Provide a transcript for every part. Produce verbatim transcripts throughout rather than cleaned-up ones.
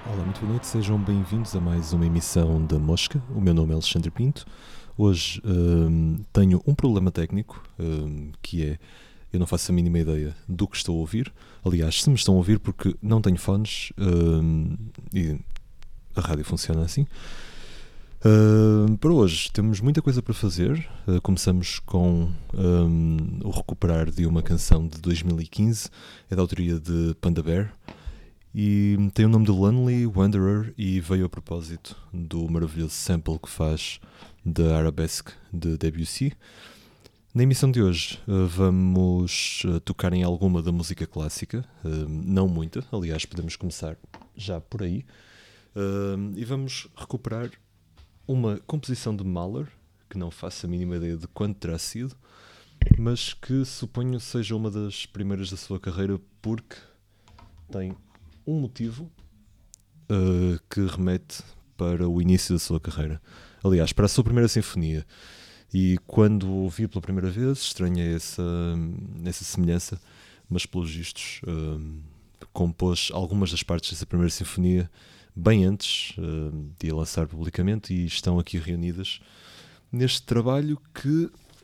Olá, muito boa noite, sejam bem-vindos a mais uma emissão da Mosca. O meu nome é Alexandre Pinto. Hoje hum, tenho um problema técnico, hum, que é, eu não faço a mínima ideia do que estou a ouvir. Aliás, se me estão a ouvir, porque não tenho fones hum, e a rádio funciona assim. Uh, para hoje temos muita coisa para fazer. Uh, começamos com um, o recuperar de uma canção de dois mil e quinze, é da autoria de Panda Bear e tem o nome de Lonely Wanderer e veio a propósito do maravilhoso sample que faz da Arabesque de Debussy. Na emissão de hoje uh, vamos uh, tocar em alguma da música clássica, uh, não muita, aliás podemos começar já por aí, uh, e vamos recuperar uma composição de Mahler, que não faço a mínima ideia de quando terá sido, mas que suponho seja uma das primeiras da sua carreira porque tem um motivo uh, que remete para o início da sua carreira. Aliás, para a sua primeira sinfonia. E quando ouvi pela primeira vez, estranhei essa, essa semelhança, mas pelos vistos uh, compôs algumas das partes dessa primeira sinfonia bem antes uh, de a lançar publicamente e estão aqui reunidas neste trabalho que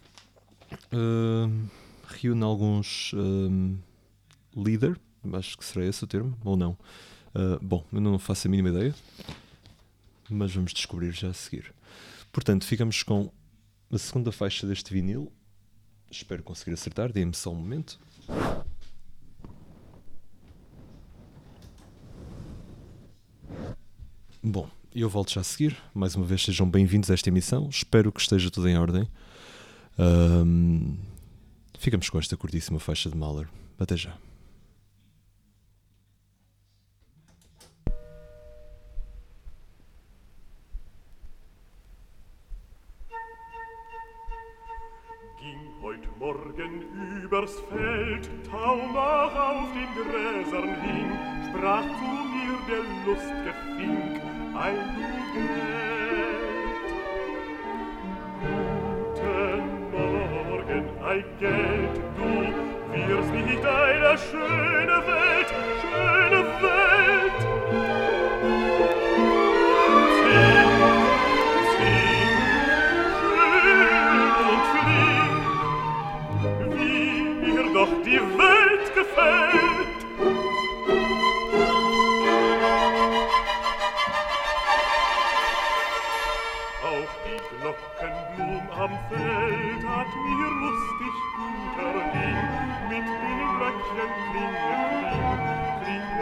uh, reúne alguns uh, líder, acho que será esse o termo, ou não. Uh, bom, eu não faço a mínima ideia, mas vamos descobrir já a seguir. Portanto, ficamos com a segunda faixa deste vinil. Espero conseguir acertar, dê-me só um momento. Bom, eu volto já a seguir. Mais uma vez, sejam bem-vindos a esta emissão. Espero que esteja tudo em ordem. Um, ficamos com esta curtíssima faixa de Mahler. Até já. Ging heut Morgen übers Feld, Taumach auf den Gräsern hing, sprach zu mir der lust'ge Fink, ei du Geld. Guten Morgen, ei Geld, du wirst nicht eine schöne Welt, schöne Welt. Zing, zing, schön und flink, wie mir doch die Welt gefällt. Auch die Glockenblum am Feld hat mir lustig guter Ding, mit dem Glöckchen klinge, kling, kling,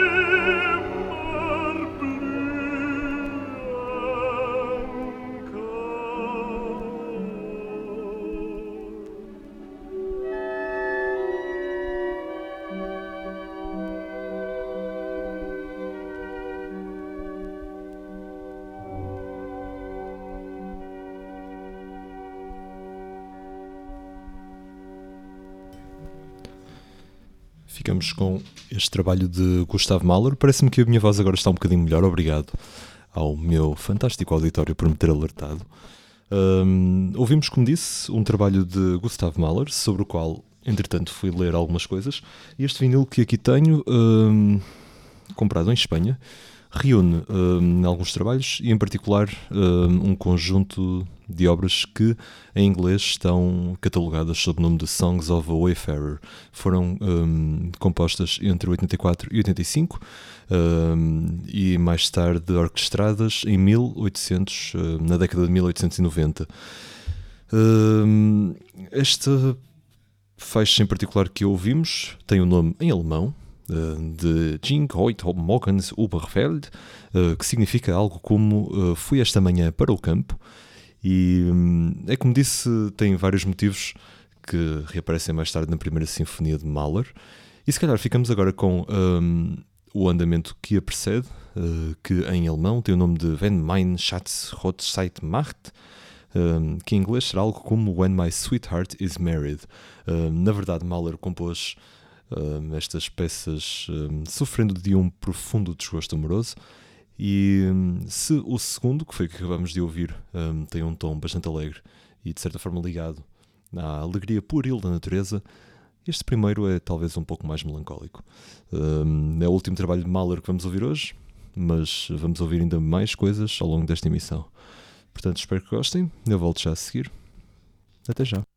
Ficamos com este trabalho de Gustav Mahler. Parece-me que a minha voz agora está um bocadinho melhor. Obrigado ao meu fantástico auditório por me ter alertado. Um, ouvimos, como disse, um trabalho de Gustav Mahler, sobre o qual, entretanto, fui ler algumas coisas. E este vinil que aqui tenho, um, comprado em Espanha, reúne um, alguns trabalhos e, em particular, um, um conjunto de obras que, em inglês, estão catalogadas sob o nome de Songs of a Wayfarer. Foram um, compostas entre oitenta e quatro e oitenta e cinco um, e, mais tarde, orquestradas em mil e oitocentos, um, na década de mil oitocentos e noventa. Um, esta faixa, em particular, que ouvimos, tem o nome em alemão, de Ging heute morgens Überfeld, que significa algo como fui esta manhã para o campo, e é como disse, tem vários motivos que reaparecem mais tarde na primeira sinfonia de Mahler, e se calhar ficamos agora com um, o andamento que a precede, uh, que em alemão tem o nome de Wenn mein Schatz Hochzeit macht, um, que em inglês será algo como When my sweetheart is married. Uh, na verdade, Mahler compôs Um, estas peças um, sofrendo de um profundo desgosto amoroso, e um, se o segundo, que foi o que acabamos de ouvir, um, tem um tom bastante alegre e de certa forma ligado à alegria pueril da natureza, este primeiro é talvez um pouco mais melancólico. Um, é o último trabalho de Mahler que vamos ouvir hoje, mas vamos ouvir ainda mais coisas ao longo desta emissão. Portanto, espero que gostem. Eu volto já a seguir. Até já.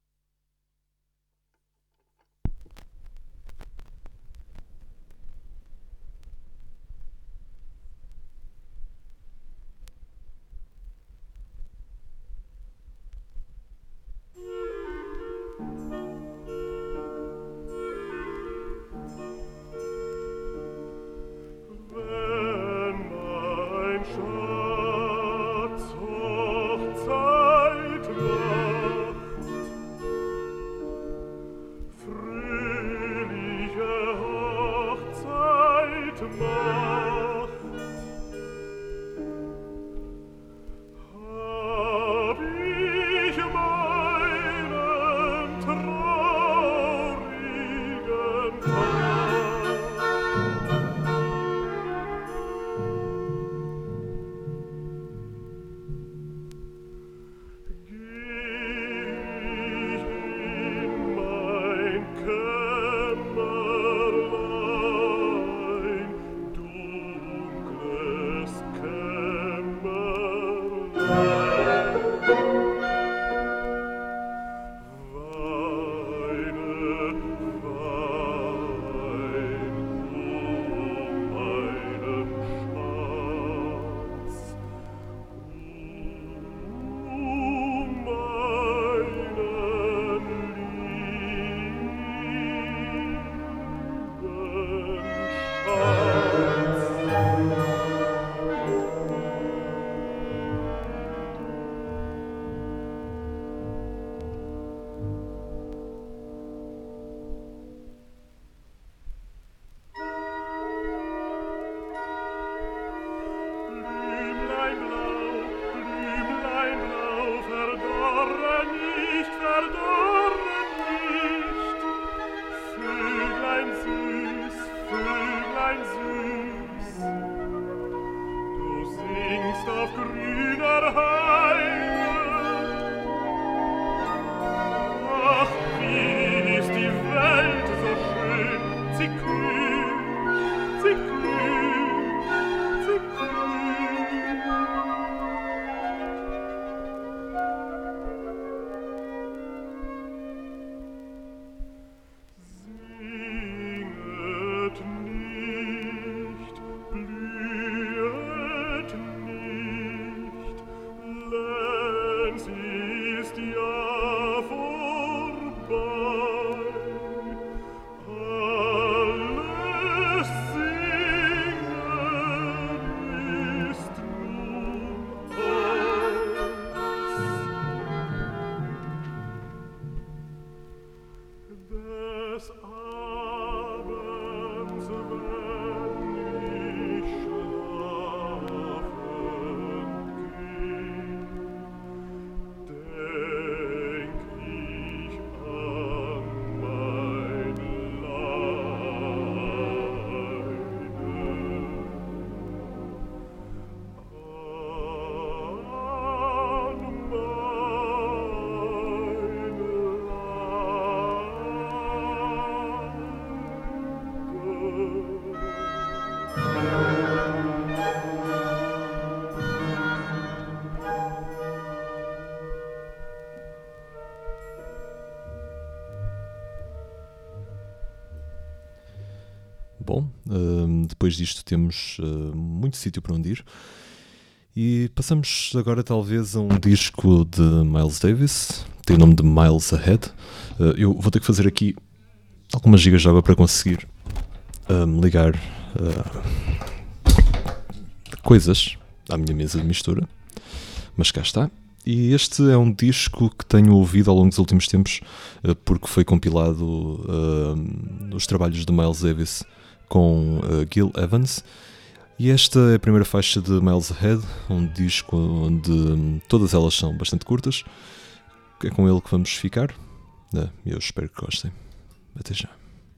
depois disto temos uh, muito sítio para onde ir. E passamos agora talvez a um disco de Miles Davis, tem o nome de Miles Ahead. Uh, eu vou ter que fazer aqui algumas gigas de água para conseguir um, ligar uh, coisas à minha mesa de mistura, mas cá está. E este é um disco que tenho ouvido ao longo dos últimos tempos, uh, porque foi compilado uh, os trabalhos de Miles Davis com uh, Gil Evans. E esta é a primeira faixa de Miles Ahead, um disco onde um, todas elas são bastante curtas. É com ele que vamos ficar. Uh, eu espero que gostem. Até já.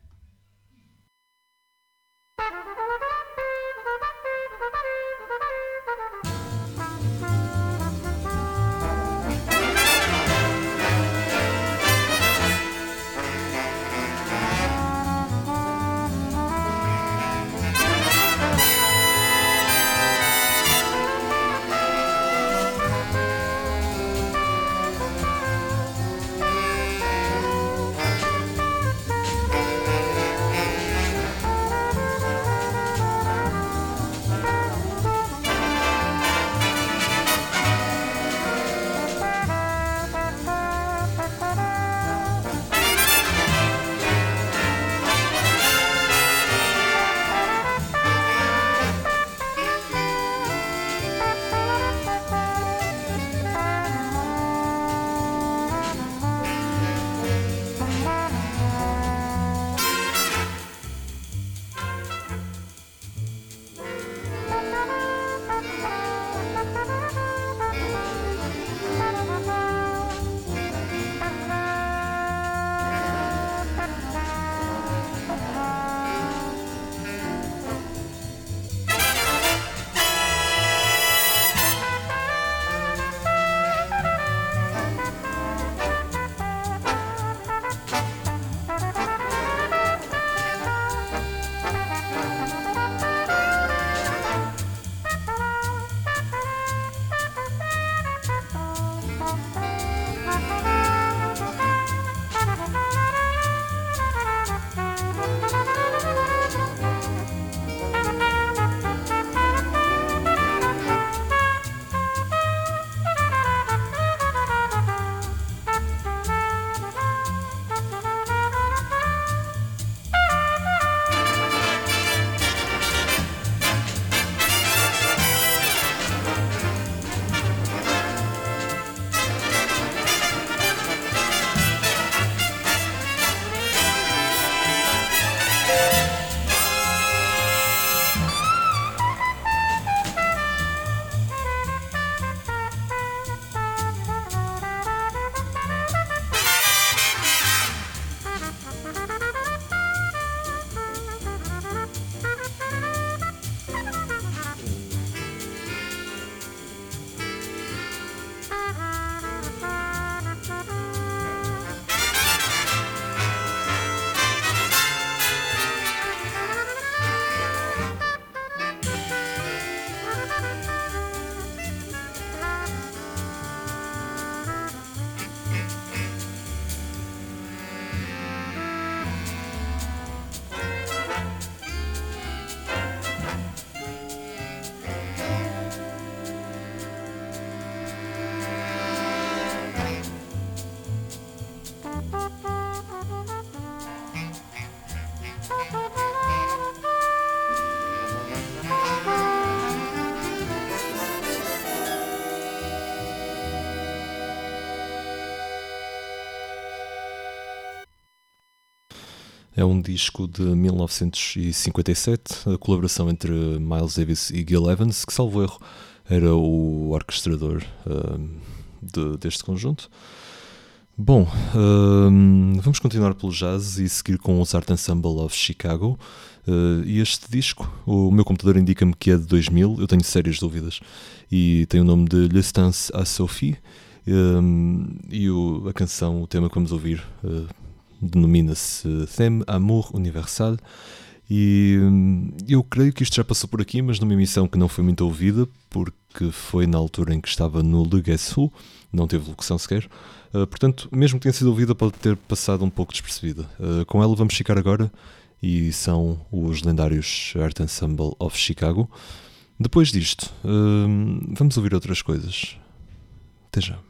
É um disco de mil novecentos e cinquenta e sete, a colaboração entre Miles Davis e Gil Evans, que, salvo erro, era o orquestrador uh, de, deste conjunto. Bom, uh, vamos continuar pelo jazz e seguir com os Art Ensemble of Chicago. Uh, e este disco, o meu computador indica-me que é de dois mil, eu tenho sérias dúvidas, e tem o nome de L'Estance à Sophie, um, e o, a canção, o tema que vamos ouvir, uh, denomina-se Thème Amour Universal, e um, eu creio que isto já passou por aqui, mas numa emissão que não foi muito ouvida, porque foi na altura em que estava no Le Guess Who, não teve locução sequer. Uh, portanto, mesmo que tenha sido ouvida, pode ter passado um pouco despercebida. Uh, com ela vamos ficar agora, e são os lendários Art Ensemble of Chicago. Depois disto, hum, vamos ouvir outras coisas. Até já.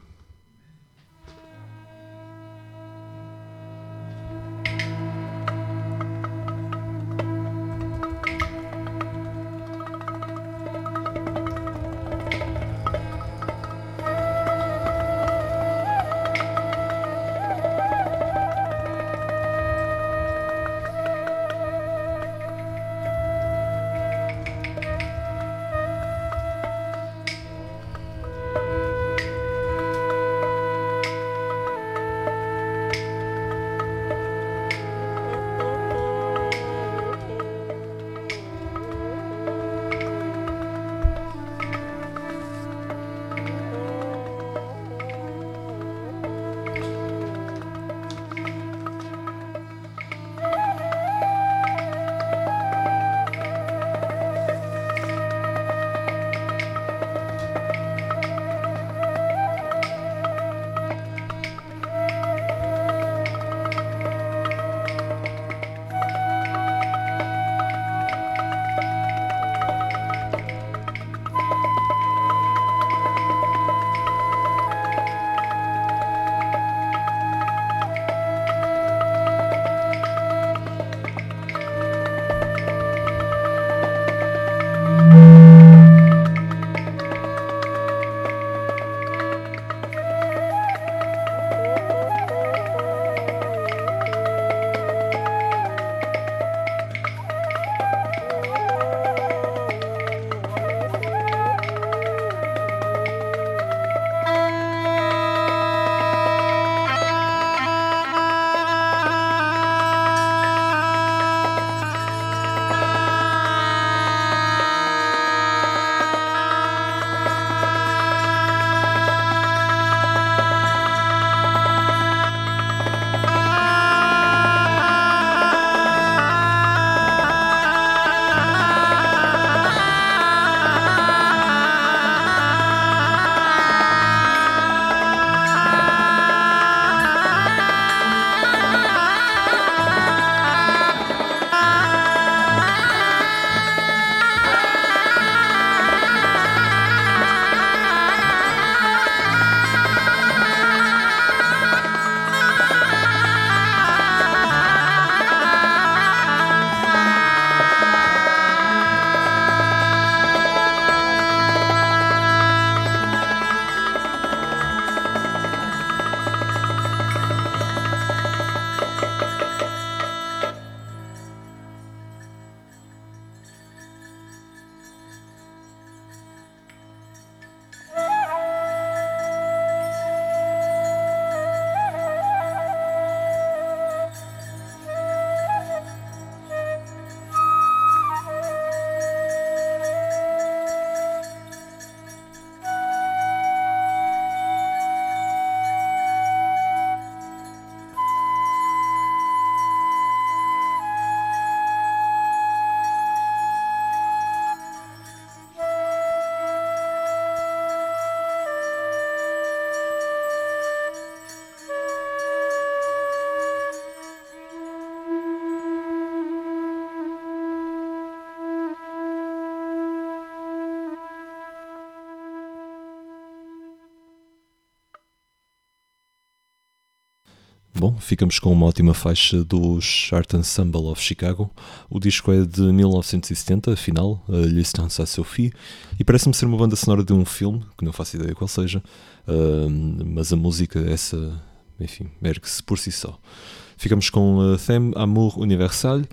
Bom, ficamos com uma ótima faixa dos Art Ensemble of Chicago. O disco é de mil novecentos e setenta, afinal, a L'Estance à Sophie, e parece-me ser uma banda sonora de um filme, que não faço ideia qual seja, uh, mas a música, essa, enfim, ergue-se por si só. Ficamos com a Thème Amour Universal,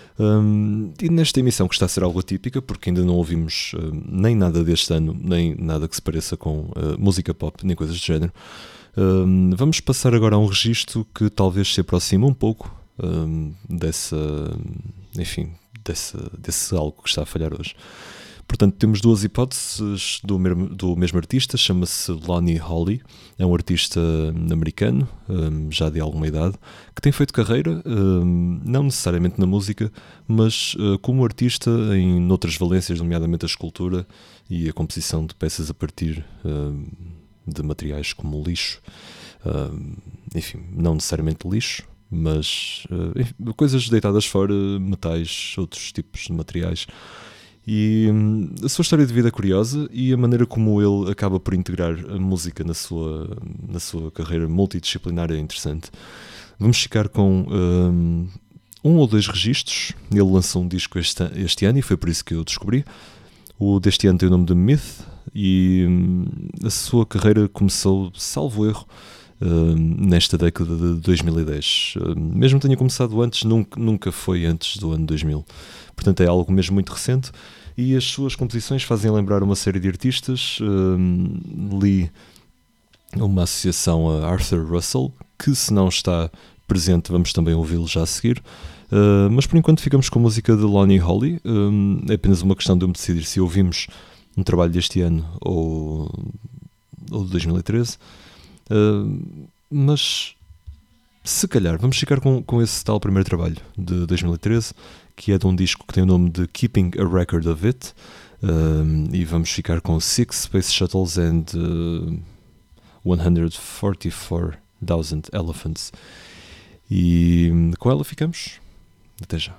um, e nesta emissão, que está a ser algo atípica, porque ainda não ouvimos uh, nem nada deste ano, nem nada que se pareça com uh, música pop, nem coisas do género. Um, vamos passar agora a um registro que talvez se aproxime um pouco um, dessa, enfim, dessa, desse algo que está a falhar hoje. Portanto, temos duas hipóteses do mesmo, do mesmo artista, chama-se Lonnie Holley, é um artista americano, um, já de alguma idade, que tem feito carreira, um, não necessariamente na música, mas uh, como artista em outras valências, nomeadamente a escultura e a composição de peças a partir um, de materiais como lixo, uh, enfim, não necessariamente lixo, mas uh, enfim, coisas deitadas fora, metais, outros tipos de materiais. E hum, a sua história de vida é curiosa e a maneira como ele acaba por integrar a música na sua, na sua carreira multidisciplinar é interessante. Vamos ficar com um, um ou dois registros. Ele lançou um disco este, este ano e foi por isso que eu descobri. O deste ano tem o nome de Myth e hum, a sua carreira começou, salvo erro, hum, nesta década de dois mil e dez. Hum, mesmo que tenha começado antes, nunca, nunca foi antes do ano dois mil. Portanto, é algo mesmo muito recente e as suas composições fazem lembrar uma série de artistas. Um, li uma associação a Arthur Russell, que se não está presente vamos também ouvi-lo já a seguir. Uh, mas por enquanto ficamos com a música de Lonnie Holy. Um, é apenas uma questão de eu me decidir se ouvimos um trabalho deste ano ou, ou de dois mil e treze. Uh, mas se calhar vamos ficar com, com esse tal primeiro trabalho de dois mil e treze, que é de um disco que tem o nome de Keeping a Record of It, um, e vamos ficar com Six Space Shuttles and uh, one hundred forty-four thousand Elephants. E com ela ficamos. Até já.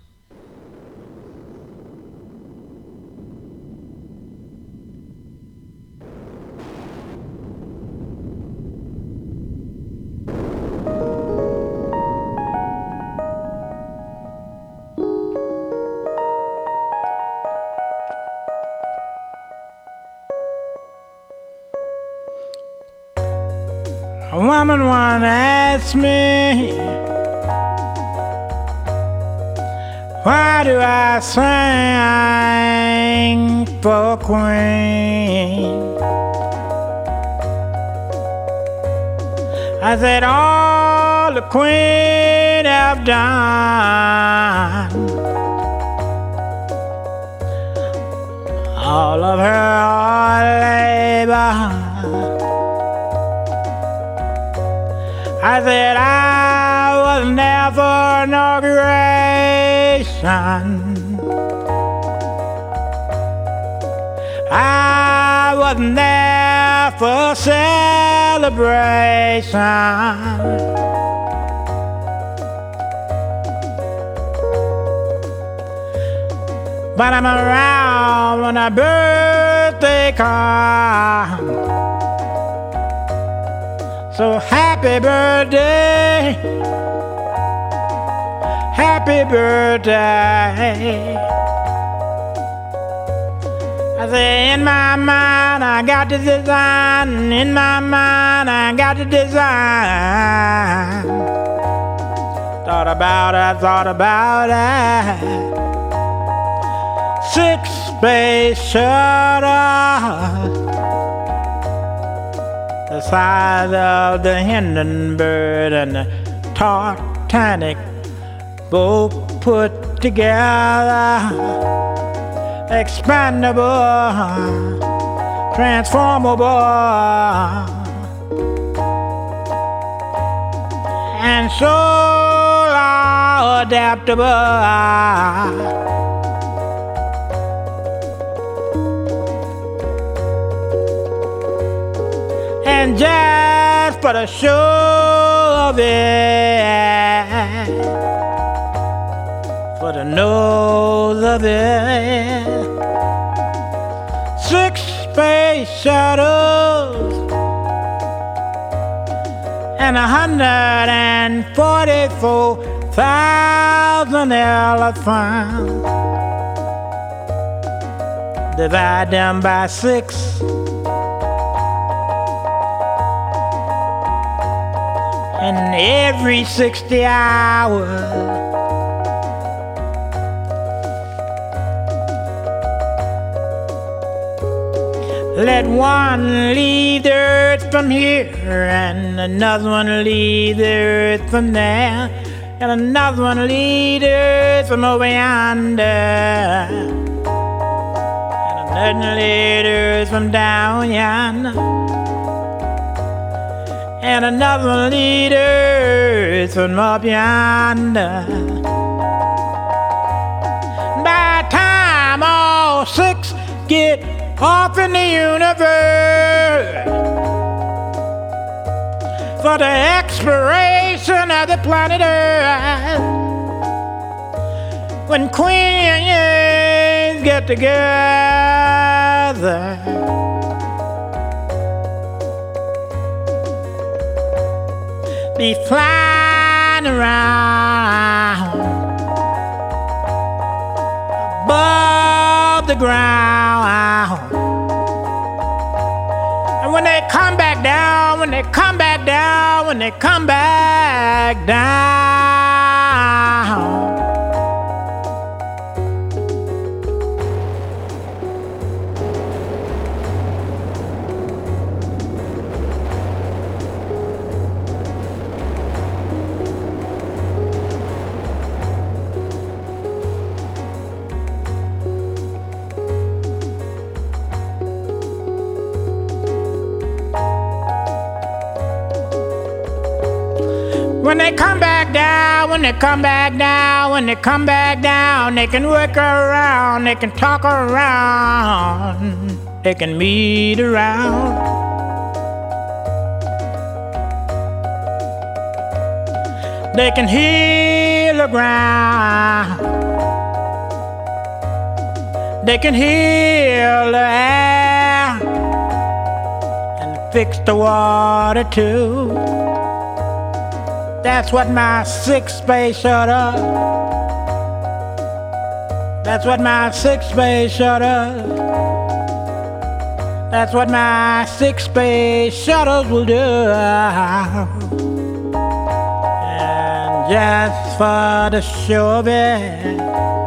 A woman once asked me, why do I sing for Queen? I said, all the Queen have done, all of her hard labor. I said I wasn't there for inauguration, I wasn't there for celebration, but I'm around when a birthday comes. So happy birthday, happy birthday. I say in my mind I got the design, in my mind I got the design. Thought about it, thought about it. Six space shuttles, the size of the Hindenburg and the Titanic, both put together, expandable, transformable, and so adaptable. And just for the show of it, for the nose of it, six space shuttles and a hundred and forty-four thousand elephants. Divide them by six, and every sixty hours let one leave the earth from here, and another one leave the earth from there, and another one leave the earth from over yonder, and another leave the earth from down yonder, and another one leave the earth from up yonder. By the time all six get off in the universe for the expiration rotation of the planet Earth. When queens get together, be flying around above the ground. And when they come back down, when they come back down, when they come back down, when they come back down, when they come back down, when they come back down, they can work around, they can talk around, they can meet around. They can heal the ground, they can heal the air, and fix the water too. That's what my six space shuttle. That's what my six space shuttle. That's what my six space shuttles will do. And just for the show of it,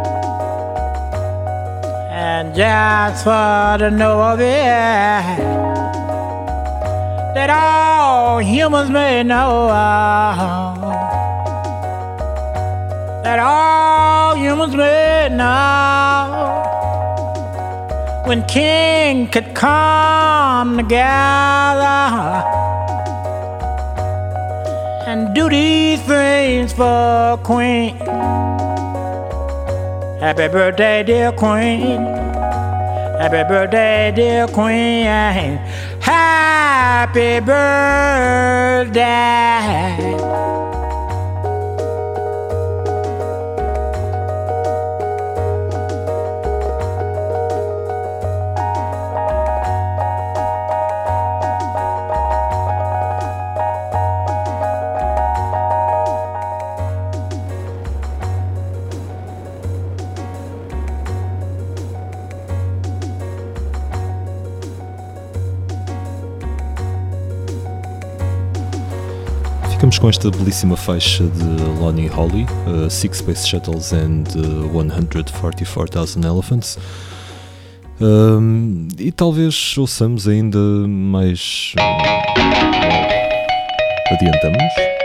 and just for the know of it, that all humans may know, that all humans may know, when king could come together and do these things for queen. Happy birthday, dear queen. Happy birthday, dear queen. Happy birthday. Ficamos com esta belíssima faixa de Lonnie Holley, uh, Six Space Shuttles and uh, one hundred forty-four thousand Elephants. Um, e talvez ouçamos ainda mais. Uh, adiantamos.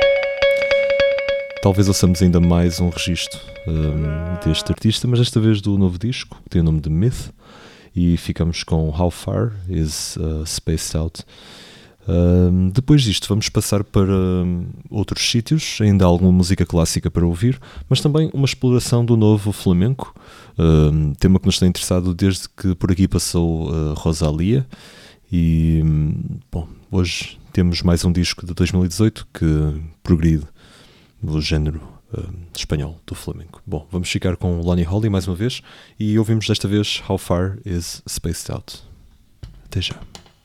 Talvez ouçamos ainda mais um registro um, deste artista, mas desta vez do novo disco, que tem o nome de Myth, e ficamos com How Far Is uh, Spaced Out. Um, depois disto vamos passar para um, outros sítios, ainda há alguma música clássica para ouvir, mas também uma exploração do novo flamenco, um, tema que nos tem interessado desde que por aqui passou uh, Rosalia. E um, bom, hoje temos mais um disco de dois mil e dezoito que progride no género um, espanhol do flamenco. Bom, vamos ficar com Lonnie Holley mais uma vez e ouvimos desta vez How Far Is Spaced Out. Até já.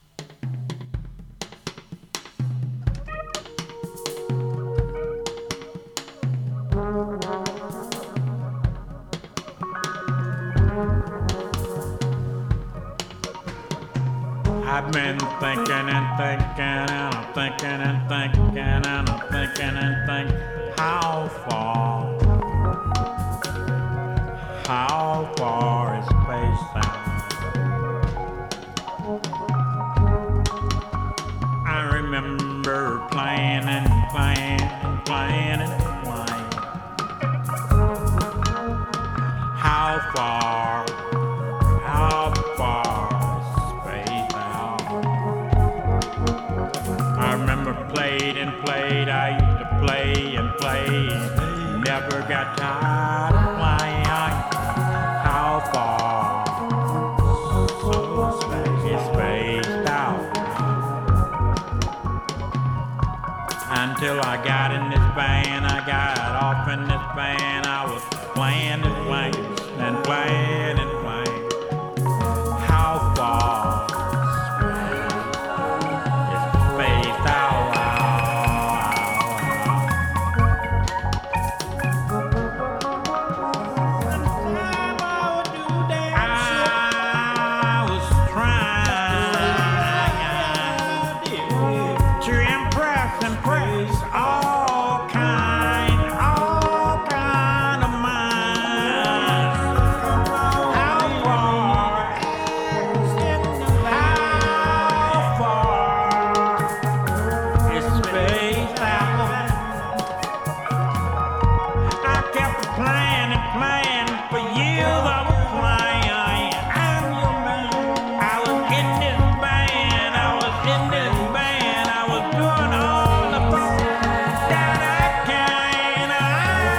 I've been thinking and thinking and I'm thinking and thinking and I'm thinking and thinking how far, how far is space out? I remember playing and playing and playing and playing. How far, how far? Played and played, I used to play and play, never got tired of playing. How far, until I got in this band. I got off in this band. I was playing and playing and playing and playing. How far is space out? I was trying to impress, impress all kind, all kind of minds. How far, how far is space out? I kept playing and playing for years. I was playing. I'm your man. I was in this band. I was in this band. I was doing all the fun that I can. I,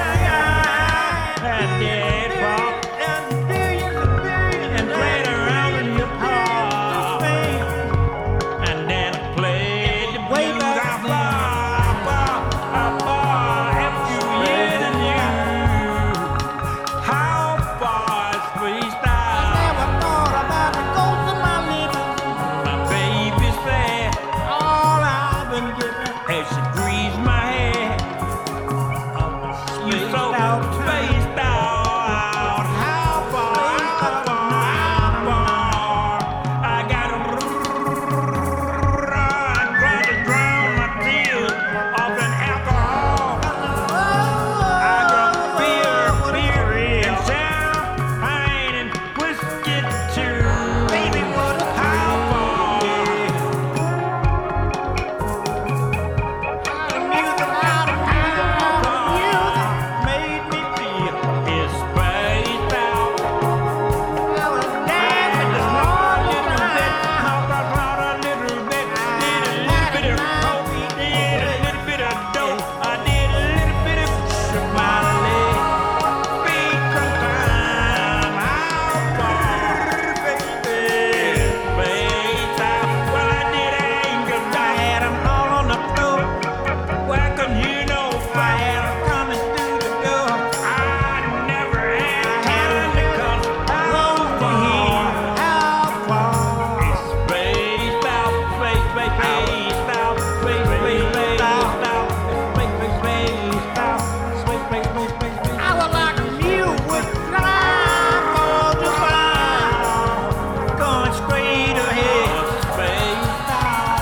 I did pop and played around in the park. And then I played the blues. I far, far, far after years and years. How far is freestyle? I never thought about the ghost of my living. My baby said all I've been getting is she greased my head. You so spaced out. How far? How far? How far? I got to try to drown my tears off in alcohol. I got beer, beer, and champagne and whiskey too. Baby, what? How far? The music out of music made me feel is spaced out. I was dancing this morning, little bit, hopped around a little bit, did a little bit of coke, did a little bit of dope, I did a little bit of Molly. Beat some time, how far, baby, spaced out. Well, I did anger, I had 'em all on the floor. Where can you know if I had 'em coming through the door? I never had time to come over here. How far is spaced out, space, space, spaced out, space, space, spaced out, space, space, spaced out, space, space, space, space, space. I was like a mule with time all the while, going straight ahead. Spaced out.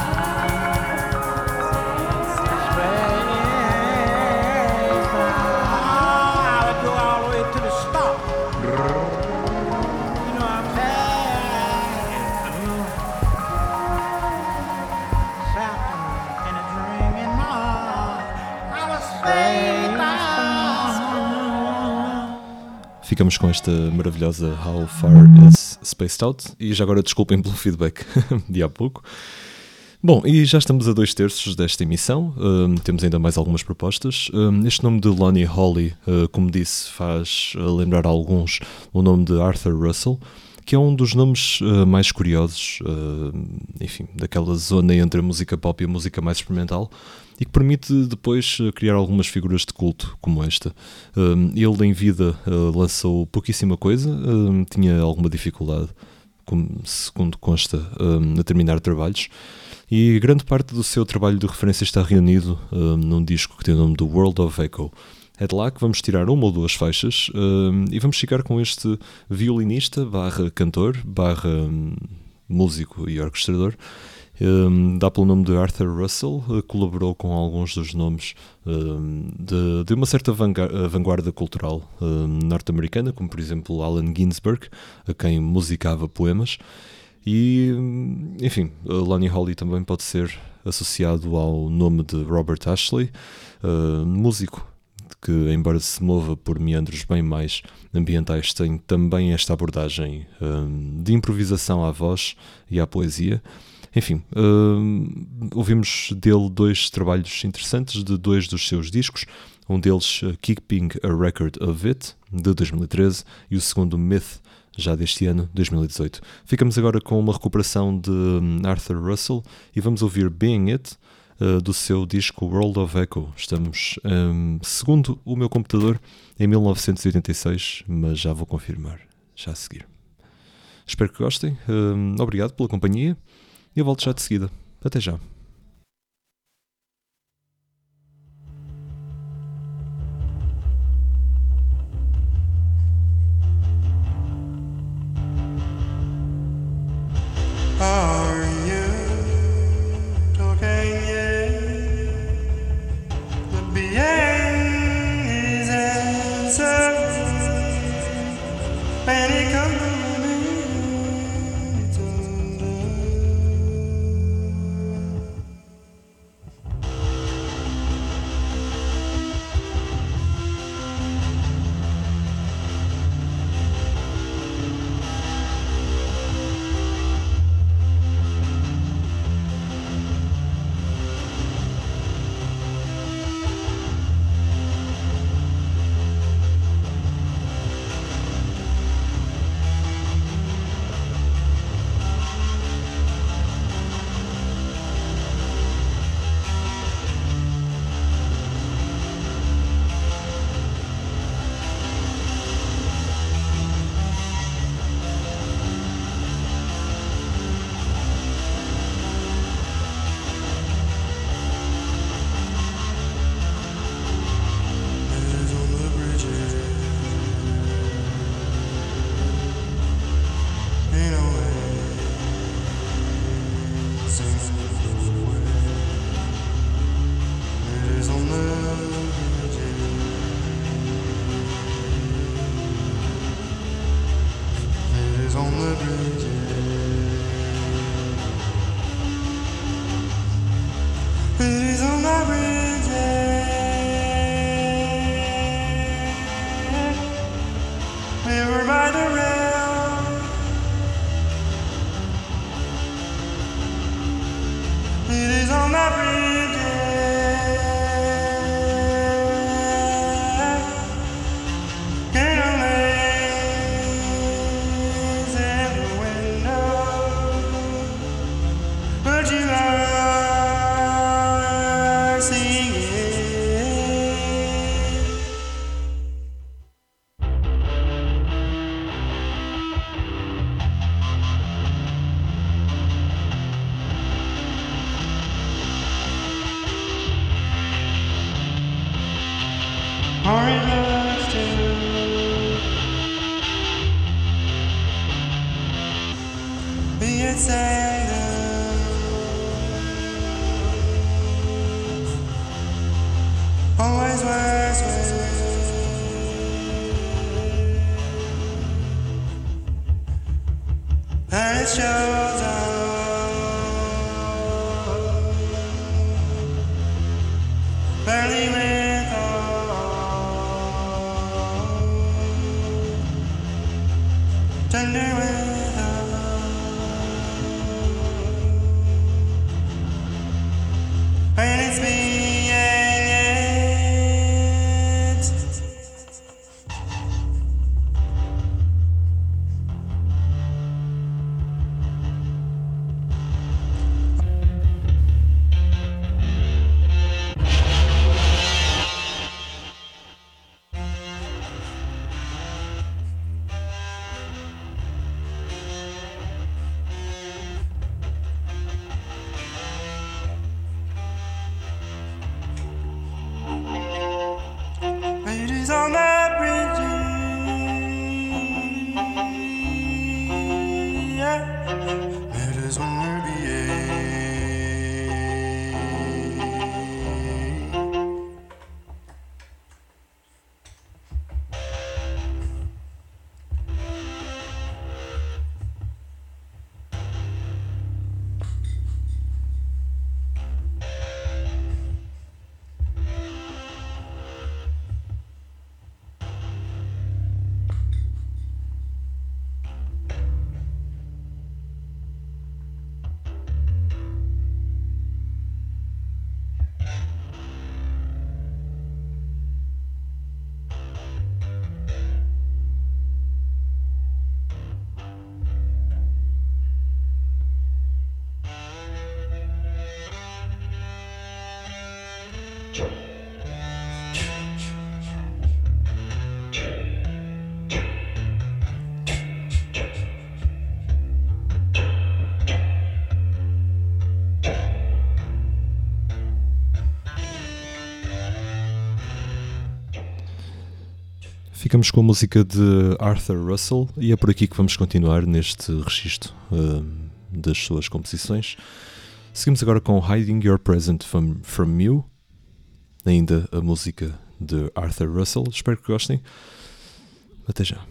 I would go all the way to the stop. You know I'm saying? Sapping and a drink in my heart. I was spaced out. Ficamos com esta maravilhosa How Far Is Spaced Out. E já agora desculpem pelo feedback de há pouco. Bom, e já estamos a dois terços desta emissão. Hum, temos ainda mais algumas propostas. Hum, este nome de Lonnie Holley, uh, como disse, faz uh, lembrar a alguns o nome de Arthur Russell, que é um dos nomes uh, mais curiosos, uh, enfim, daquela zona entre a música pop e a música mais experimental, e que permite depois uh, criar algumas figuras de culto, como esta. Um, ele em vida uh, lançou pouquíssima coisa, um, tinha alguma dificuldade, como, segundo consta, um, a terminar trabalhos, e grande parte do seu trabalho de referência está reunido um, num disco que tem o nome de World of Echo. É de lá que vamos tirar uma ou duas faixas um, e vamos ficar com este violinista barra cantor barra um, músico e orquestrador. Um, dá pelo nome de Arthur Russell, uh, colaborou com alguns dos nomes um, de, de uma certa vanguarda, vanguarda cultural um, norte-americana, como por exemplo Allen Ginsberg, a quem musicava poemas. E, enfim, Lonnie Holley também pode ser associado ao nome de Robert Ashley, uh, músico que, embora se mova por meandros bem mais ambientais, tem também esta abordagem um, de improvisação à voz e à poesia. Enfim, um, ouvimos dele dois trabalhos interessantes de dois dos seus discos, um deles uh, Keeping a Record of It, de dois mil e treze, e o segundo Myth, já deste ano, dois mil e dezoito. Ficamos agora com uma recuperação de Arthur Russell e vamos ouvir Being It, uh, do seu disco World of Echo. Estamos, um, segundo o meu computador, em mil novecentos e oitenta e seis, mas já vou confirmar, já a seguir. Espero que gostem, um, obrigado pela companhia e eu volto já de seguida. Até já. Are you talking yet? The being is answer and it comes to me. It's under. On that bridge, yeah, it is when we're being. Ficamos com a música de Arthur Russell e é por aqui que vamos continuar neste registro uh, das suas composições. Seguimos agora com Hiding Your Present From, From You, ainda a música de Arthur Russell. Espero que gostem. Até já.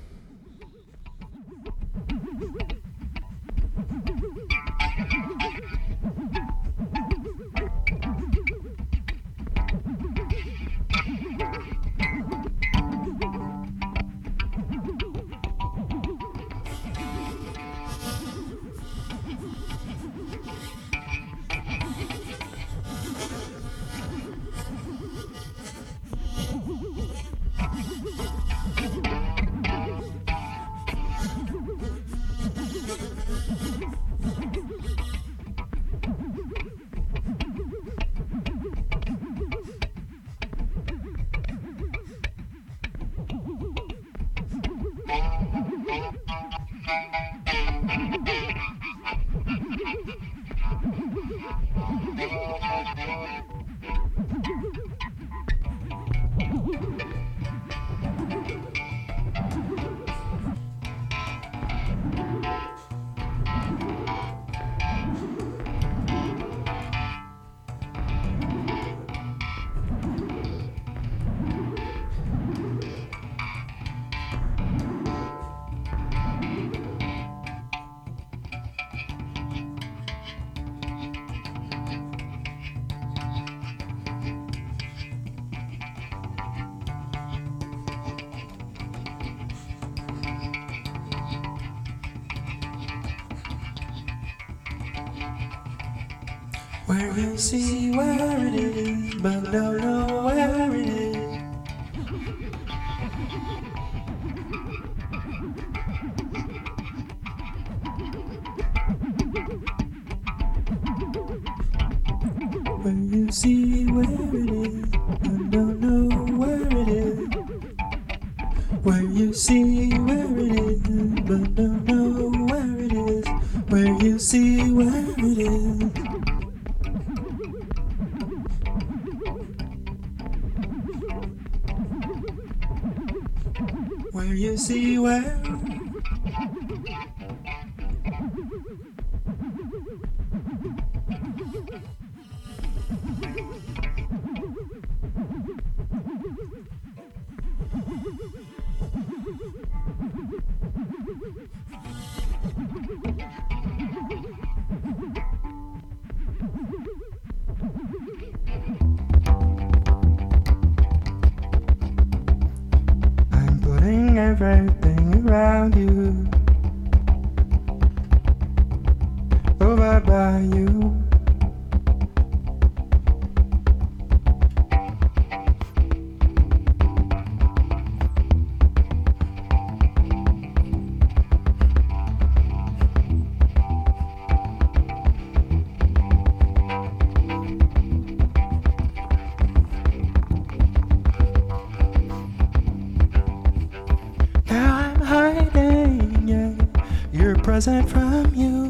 Where you see where it is, but don't know where it is. Where you see where it is, but don't know where it is. Where you see where it is, but don't know where it is. Where you see where it is. Where you see where I'm putting everything around you over by you. Now I'm hiding, yeah, your present from you.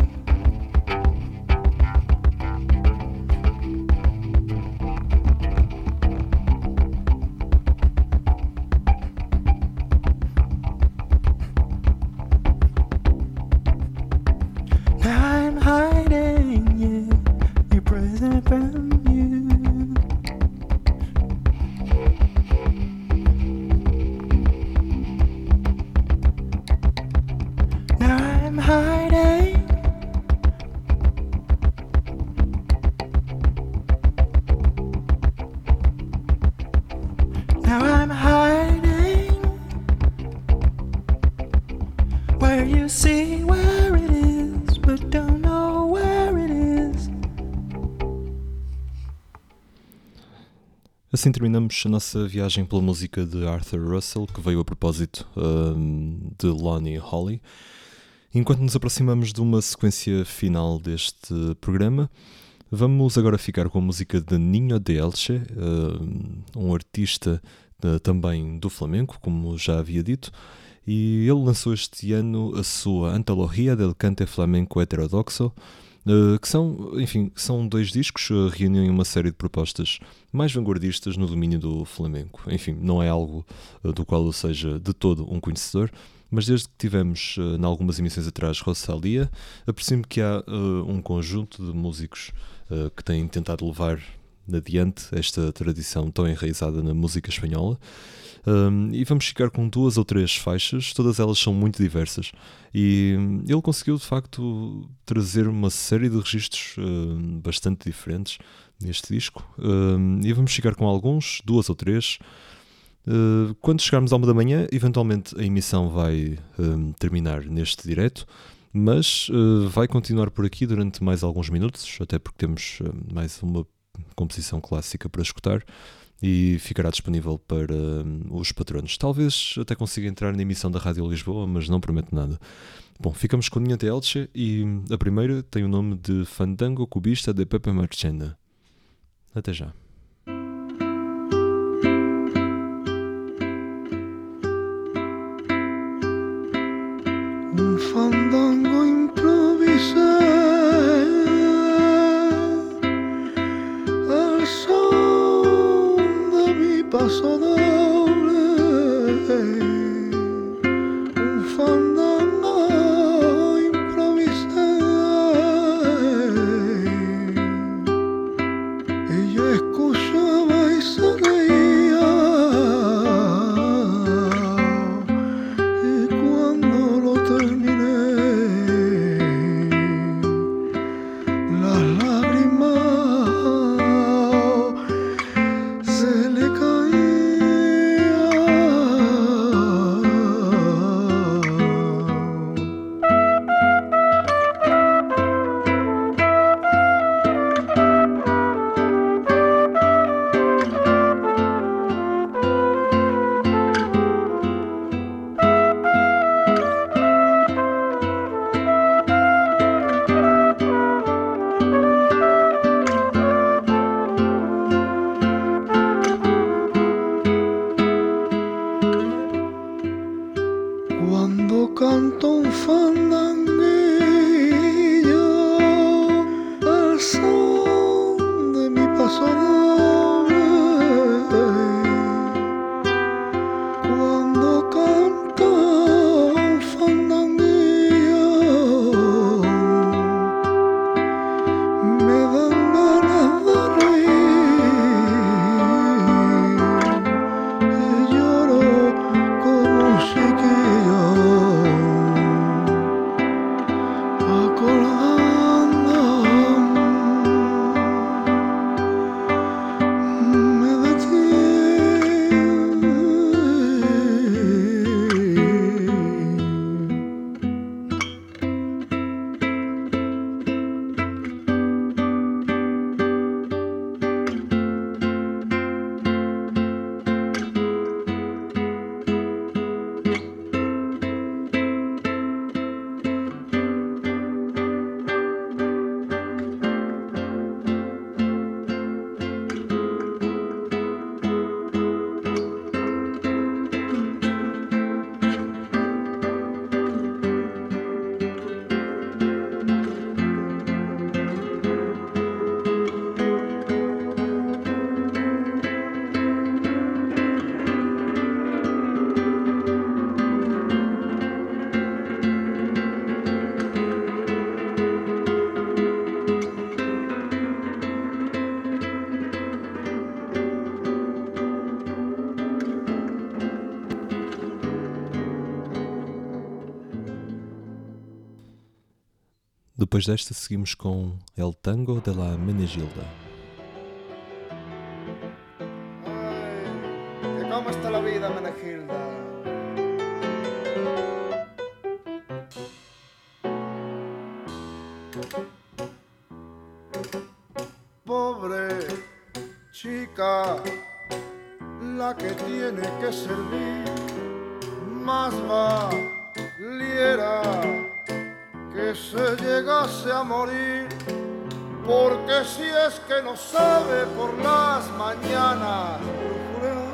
Now I'm hiding, yeah, your present from you. Now I'm hiding. Now I'm hiding. Where you see where it is, but don't know where it is. Assim terminamos a nossa viagem pela música de Arthur Russell, que veio a propósito um, de Lonnie Holly. Enquanto nos aproximamos de uma sequência final deste programa, vamos agora ficar com a música de Ninho de Elche, um artista também do flamenco, como já havia dito, e ele lançou este ano a sua Antologia del Cante Flamenco Heterodoxo, uh, que são, enfim, são dois discos, uh, reúnem uma série de propostas mais vanguardistas no domínio do flamenco. Enfim, não é algo uh, do qual eu seja de todo um conhecedor, mas desde que tivemos, uh, em algumas emissões atrás, Rosalía, apercebo-me que há uh, um conjunto de músicos uh, que têm tentado levar adiante esta tradição tão enraizada na música espanhola. Um, e vamos ficar com duas ou três faixas, todas elas são muito diversas, e ele conseguiu de facto trazer uma série de registros um, bastante diferentes neste disco, um, e vamos ficar com alguns, duas ou três. Uh, quando chegarmos à uma da manhã, eventualmente a emissão vai um, terminar neste direto, mas uh, vai continuar por aqui durante mais alguns minutos, até porque temos uh, mais uma composição clássica para escutar, e ficará disponível para um, os patronos. Talvez até consiga entrar na emissão da Rádio Lisboa, mas não prometo nada. Bom, ficamos com Niente Elche, e a primeira tem o nome de Fandango Cubista de Pepe Marchena. Até já. Un fandango improvisé al son de mi paso doble, un fandango improvisé, y yo escuchaba y se reía, y cuando lo terminé, las lágrimas se le cuando canto un fandanguillo al son de mi paso doble, cuando canto un fandanguillo me dan ganas de reír y lloro como un chiquillo, acordándome de ti. Depois desta seguimos com El Tango de la Menegilda. Ay, que cómo está la vida, Menegilda. Pobre chica, la que tiene que servir, más valiera que se llegase a morir, porque si es que no sabe por las mañanas procurar,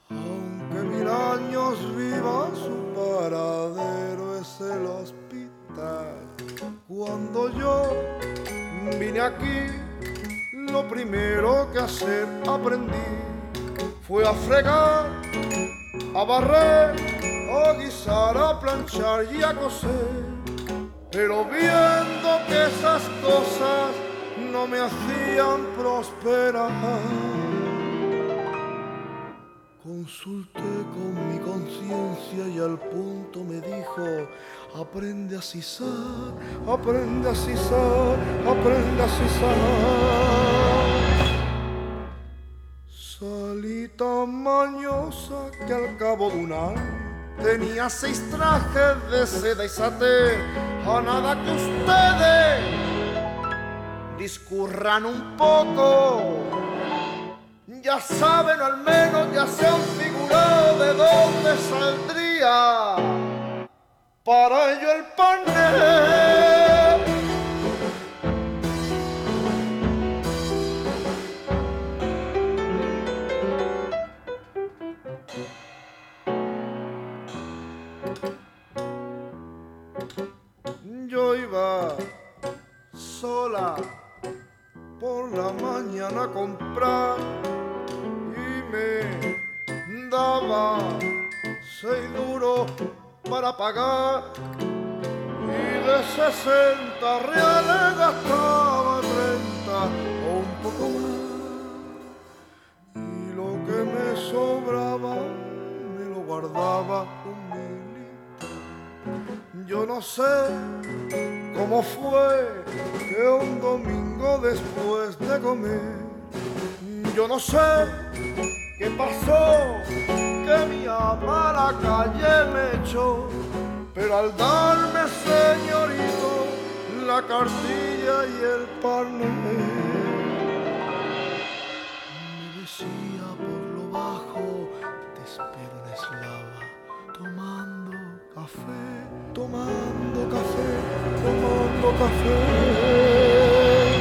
aunque mil años viva, su paradero es el hospital. mañanitas. Cuando yo vine aquí, lo primero que hacer aprendí fue a fregar, a barrer, a guisar, a planchar y a coser. Pero viendo que esas cosas no me hacían prosperar, consulté con mi conciencia y al punto me dijo: aprende a sisar, aprende a sisar, aprende a sisar. Salí tan mañosa que al cabo de un año tenía seis trajes de seda y satén. A nada que ustedes discurran un poco, ya saben, o al menos ya se han figurado de dónde saldría para ello el panel. Yo iba sola por la mañana a comprar y me daba seis duros para pagar, y de sesenta reales gastaba treinta o un poco más, y lo que me sobraba me lo guardaba un milito. Yo no sé cómo fue que un domingo después de comer, yo no sé qué pasó, que mi ama a la calle me echó, pero al darme, señorito, la cartilla y el parné, me decía por lo bajo: te espero en Eslava, tomando café, tomando café, tomando café.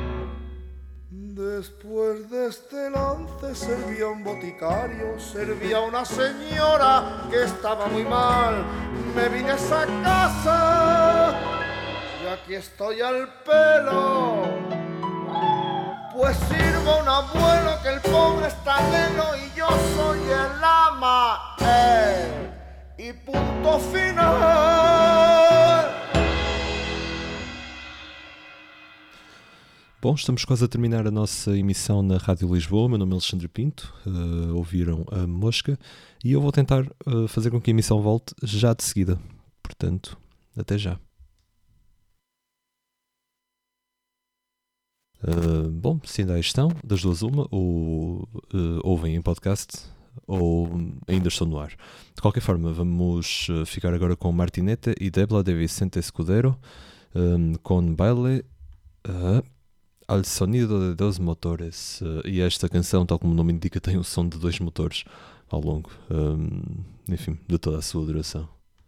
Después de este lance servía un boticario, servía una señora que estaba muy mal. Me vine a esa casa y aquí estoy al pelo, pues sirvo a un abuelo que el pobre está lelo y yo soy el ama, eh, y punto final. Bom, estamos quase a terminar a nossa emissão na Rádio Lisboa. Meu nome é Alexandre Pinto, uh, ouviram a Mosca, e eu vou tentar uh, fazer com que a emissão volte já de seguida. Portanto, até já. Uh, bom, se ainda aí estão, das duas uma, ou uh, ouvem em podcast, ou ainda estão no ar. De qualquer forma, vamos uh, ficar agora com Martinete e Debla de Vicente Escudero, um, com Baile... Uh, Al sonido de dois motores, uh, e esta canção, tal como o nome indica, tem o som de dois motores ao longo, um, enfim, de toda a sua duração.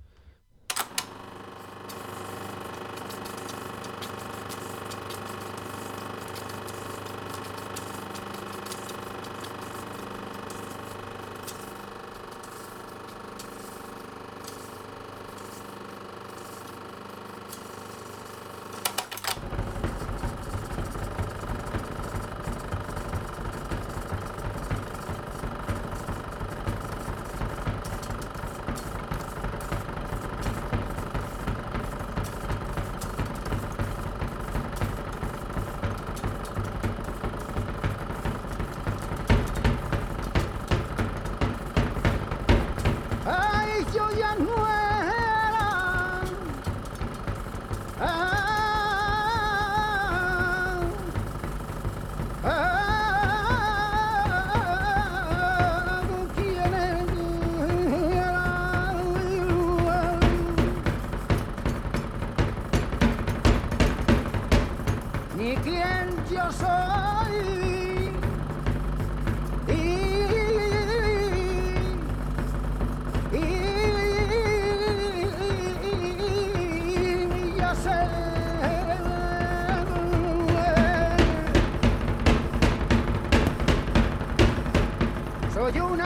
Soy un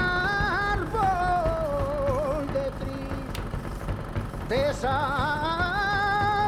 árbol de tristeza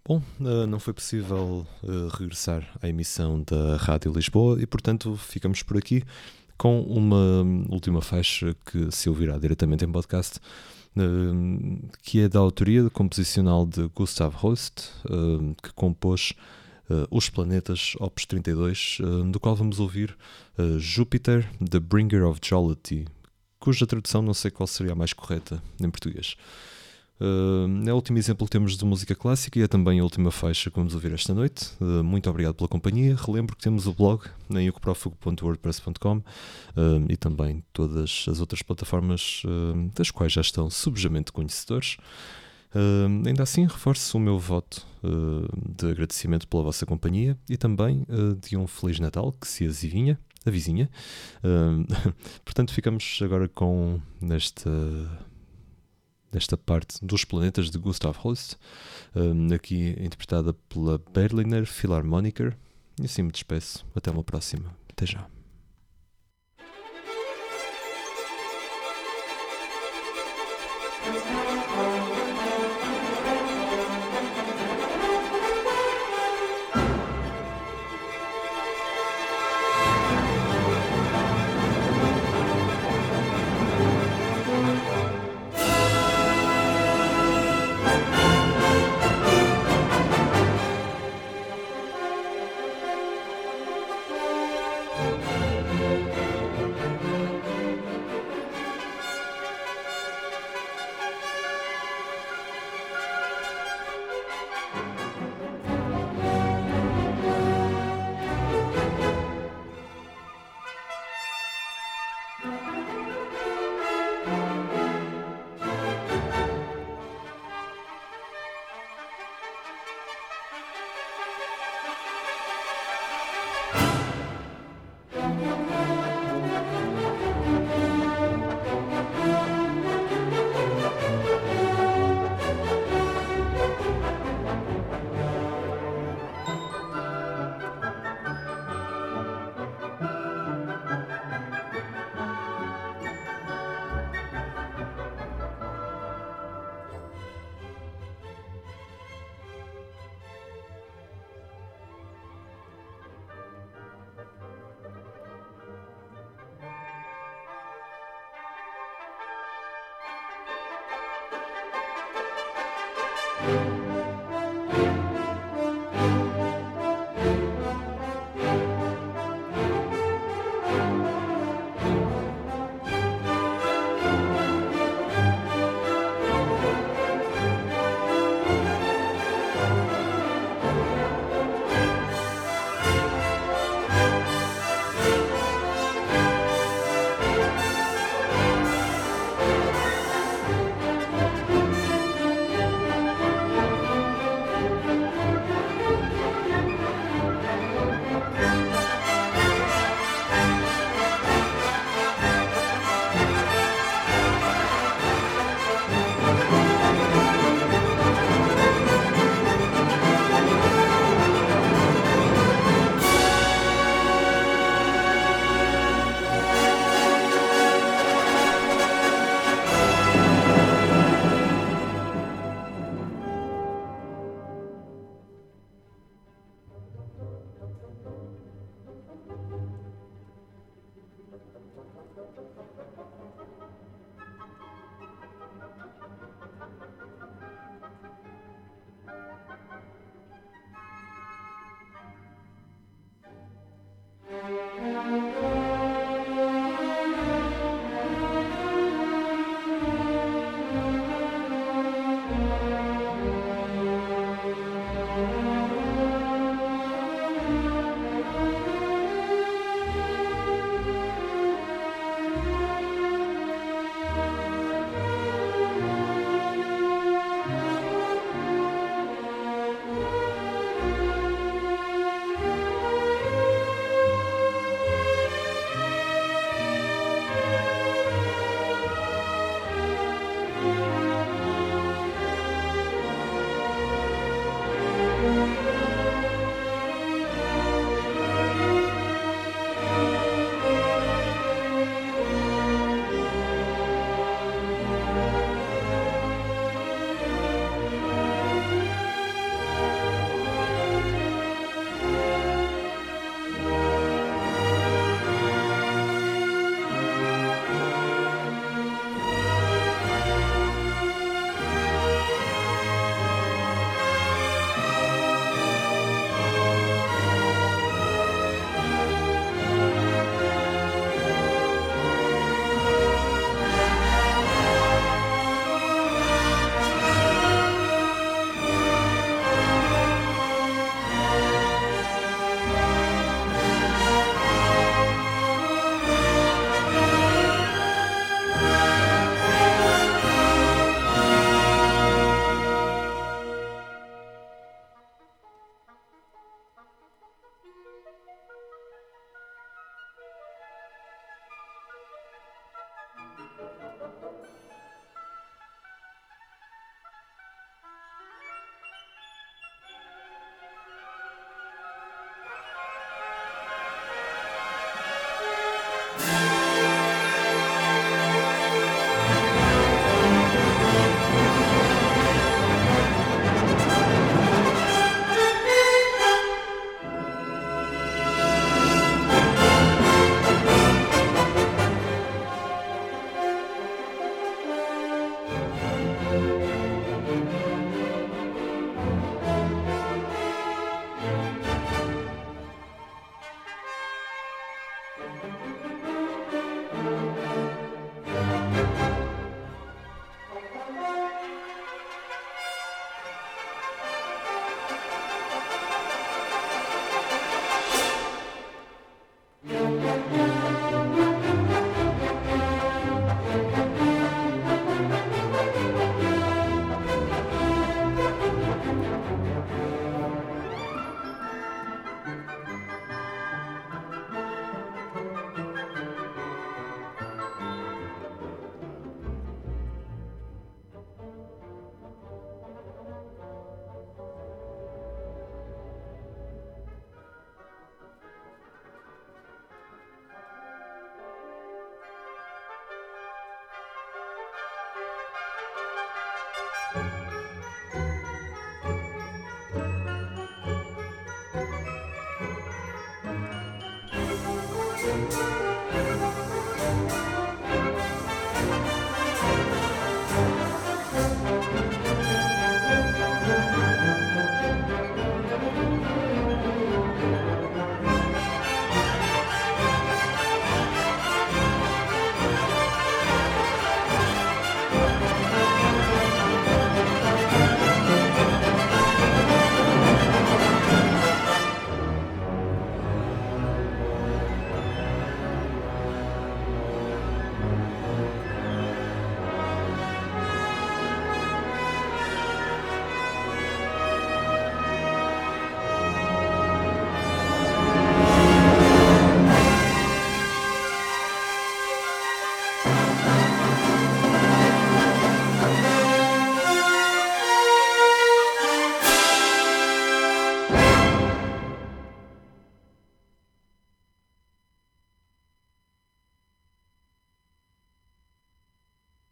Bom, não foi possível regressar à emissão da Rádio Lisboa e, portanto, ficamos por aqui com uma última faixa que se ouvirá diretamente em podcast, que é da autoria composicional de Gustav Holst, que compôs Os Planetas, Opus trinta e dois, do qual vamos ouvir Júpiter, The Bringer of Jollity, cuja tradução não sei qual seria a mais correta em português. Uh, é o último exemplo que temos de música clássica e é também a última faixa que vamos ouvir esta noite. Uh, muito obrigado pela companhia. Relembro que temos o blog em ucoprofugo ponto wordpress ponto com uh, e também todas as outras plataformas uh, das quais já estão subjamente conhecedores. Uh, ainda assim, reforço o meu voto uh, de agradecimento pela vossa companhia e também uh, de um Feliz Natal que se avizinha. A vizinha. Uh, portanto, ficamos agora com nesta. Desta parte dos Planetas de Gustav Holst, um, aqui interpretada pela Berliner Philharmoniker. E assim me despeço. Até uma próxima. Até já.